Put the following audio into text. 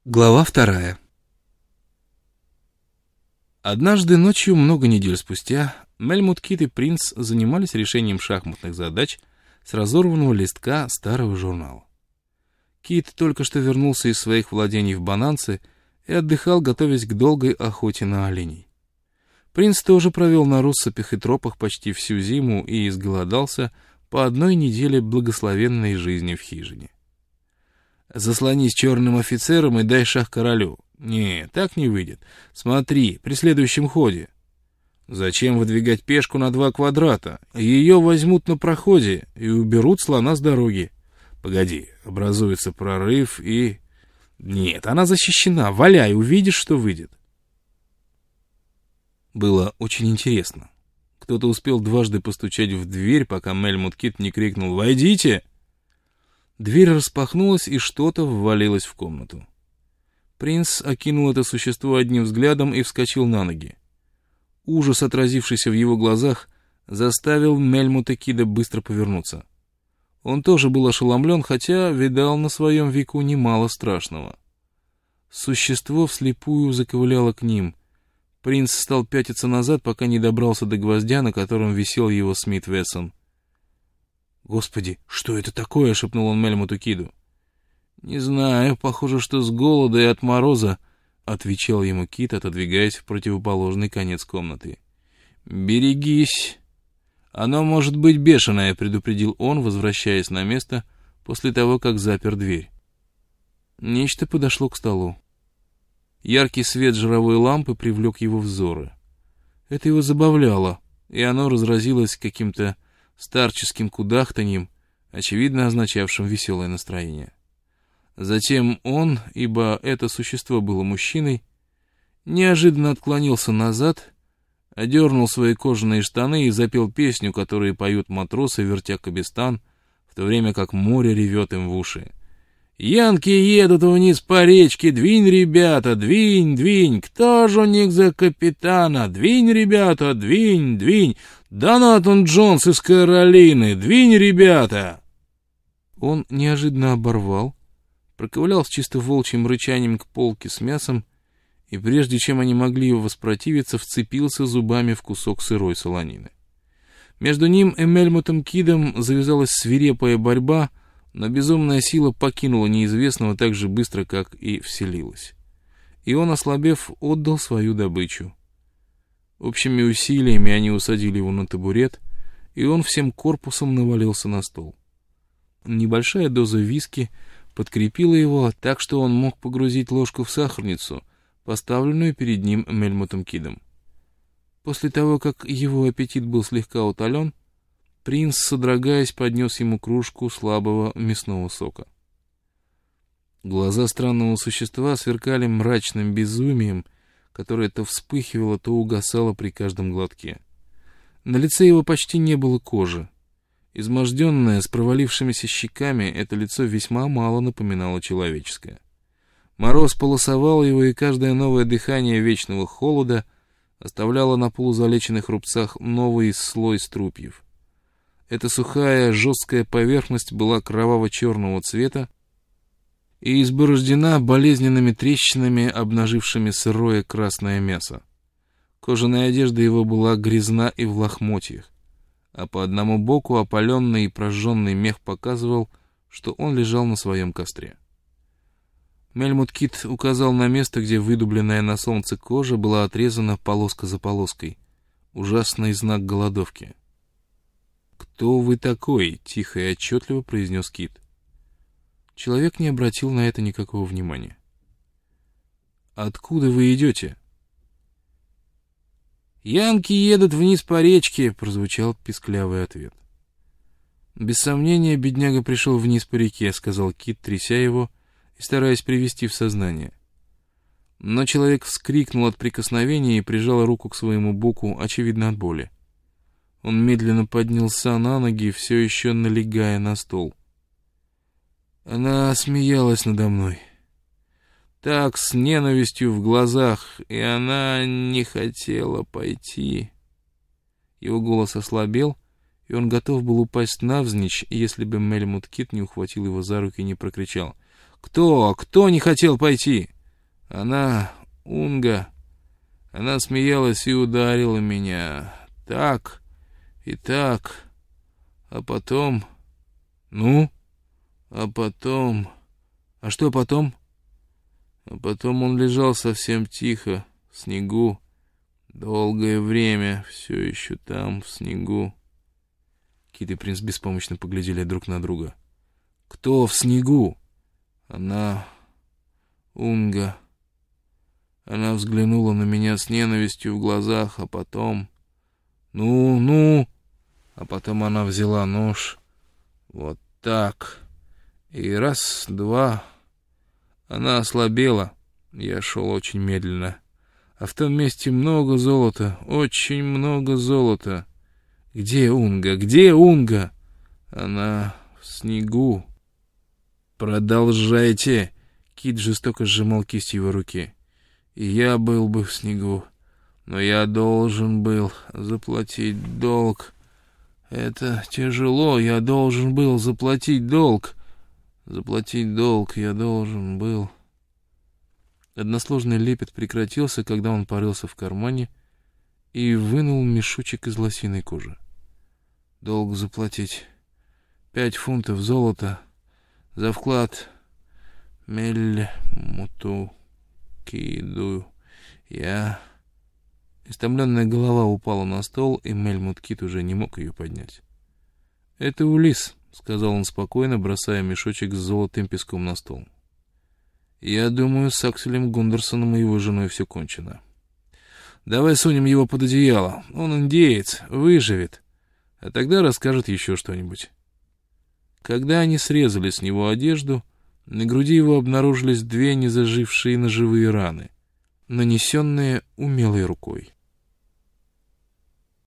Глава 2. Однажды ночью, много недель спустя, Мельмут Кид и принц занимались решением шахматных задач с разорванного листка старого журнала. Кид только что вернулся из своих владений в Бананце и отдыхал, готовясь к долгой охоте на оленей. Принц тоже провел на россыпях и тропах почти всю зиму и изголодался по одной неделе благословенной жизни в хижине. «Заслонись черным офицером и дай шах королю». «Не, так не выйдет. Смотри, при следующем ходе». «Зачем выдвигать пешку на 2 квадрата? Ее возьмут на проходе и уберут слона с дороги». «Погоди, образуется прорыв и...» «Нет, она защищена. Валяй, увидишь, что выйдет». Было очень интересно. Кто-то успел дважды постучать в дверь, пока Мельмут Кид не крикнул «Войдите!». Дверь распахнулась, и что-то ввалилось в комнату. Принц окинул это существо одним взглядом и вскочил на ноги. Ужас, отразившийся в его глазах, заставил Мельмута Кида быстро повернуться. Он тоже был ошеломлен, хотя видал на своем веку немало страшного. Существо вслепую заковыляло к ним. Принц стал пятиться назад, пока не добрался до гвоздя, на котором висел его Смит Вессон. «Господи, что это такое?» — шепнул он Мельмуту Киду. «Не знаю, похоже, что с голода и от мороза», — отвечал ему Кид, отодвигаясь в противоположный конец комнаты. «Берегись. Оно может быть бешеное», — предупредил он, возвращаясь на место после того, как запер дверь. Нечто подошло к столу. Яркий свет жировой лампы привлек его взоры. Это его забавляло, и оно разразилось каким-то старческим кудахтаньем, очевидно означавшим веселое настроение. Затем он, ибо это существо было мужчиной, неожиданно отклонился назад, одернул свои кожаные штаны и запел песню, которую поют матросы, вертя кабестан, в то время как море ревет им в уши. «Янки едут вниз по речке, двинь, ребята, двинь, двинь, кто же у них за капитана? Двинь, ребята, двинь, двинь, Донатан Джонс из Каролины, двинь, ребята!» Он неожиданно оборвал, проковылял с чисто волчьим рычанием к полке с мясом, и прежде чем они могли его воспротивиться, вцепился зубами в кусок сырой солонины. Между ним и Мельмутом Кидом завязалась свирепая борьба, но безумная сила покинула неизвестного так же быстро, как и вселилась. И он, ослабев, отдал свою добычу. Общими усилиями они усадили его на табурет, и он всем корпусом навалился на стол. Небольшая доза виски подкрепила его так, что он мог погрузить ложку в сахарницу, поставленную перед ним Мельмутом Кидом. После того, как его аппетит был слегка утолен, принц, содрогаясь, поднес ему кружку слабого мясного сока. Глаза странного существа сверкали мрачным безумием, которое то вспыхивало, то угасало при каждом глотке. На лице его почти не было кожи. Изможденное, с провалившимися щеками, это лицо весьма мало напоминало человеческое. Мороз полосовал его, и каждое новое дыхание вечного холода оставляло на полузалеченных рубцах новый слой струпьев. Эта сухая, жесткая поверхность была кроваво-черного цвета и изборождена болезненными трещинами, обнажившими сырое красное мясо. Кожаная одежда его была грязна и в лохмотьях, а по одному боку опаленный и прожженный мех показывал, что он лежал на своем костре. Мельмут Кид указал на место, где выдубленная на солнце кожа была отрезана полоска за полоской. Ужасный знак голодовки. «Кто вы такой?» — тихо и отчетливо произнес Кид. Человек не обратил на это никакого внимания. «Откуда вы идете?» «Янки едут вниз по речке», — прозвучал писклявый ответ. «Без сомнения, бедняга пришел вниз по реке», — сказал Кид, тряся его и стараясь привести в сознание. Но человек вскрикнул от прикосновения и прижал руку к своему боку, очевидно, от боли. Он медленно поднялся на ноги, все еще налегая на стол. Она смеялась надо мной. Так, с ненавистью в глазах, и она не хотела пойти. Его голос ослабел, и он готов был упасть навзничь, если бы Мельмут Кид не ухватил его за руки и не прокричал. «Кто? Кто не хотел пойти?» Она, Унга, она смеялась и ударила меня. Так и так. А потом... Ну? А потом... А что потом? А потом он лежал совсем тихо, в снегу. Долгое время все еще там, в снегу. Кит и принц беспомощно поглядели друг на друга. Кто в снегу? Она... Унга. Она взглянула на меня с ненавистью в глазах, а потом... Ну... А потом она взяла нож. Вот так. И раз, два... Она ослабела. Я шел очень медленно. А в том месте много золота, очень много золота. Где Унга? Где Унга? Она в снегу. Продолжайте. Кит жестоко сжимал кисть его руки. И я был бы в снегу, но я должен был заплатить долг. Это тяжело, я должен был заплатить долг. Заплатить долг я должен был. Односложный лепет прекратился, когда он порылся в кармане и вынул мешочек из лосиной кожи. Долг заплатить. 5 фунтов золота за вклад. Мельмуту Киду. Я... Истомленная голова упала на стол, и Мельмут Кит уже не мог ее поднять. «Это Улисс», — сказал он спокойно, бросая мешочек с золотым песком на стол. «Я думаю, с Акселем Гундерсоном и его женой все кончено. Давай сунем его под одеяло. Он индеец, выживет, а тогда расскажет еще что-нибудь». Когда они срезали с него одежду, на груди его обнаружились 2 незажившие ножевые раны, нанесенные умелой рукой.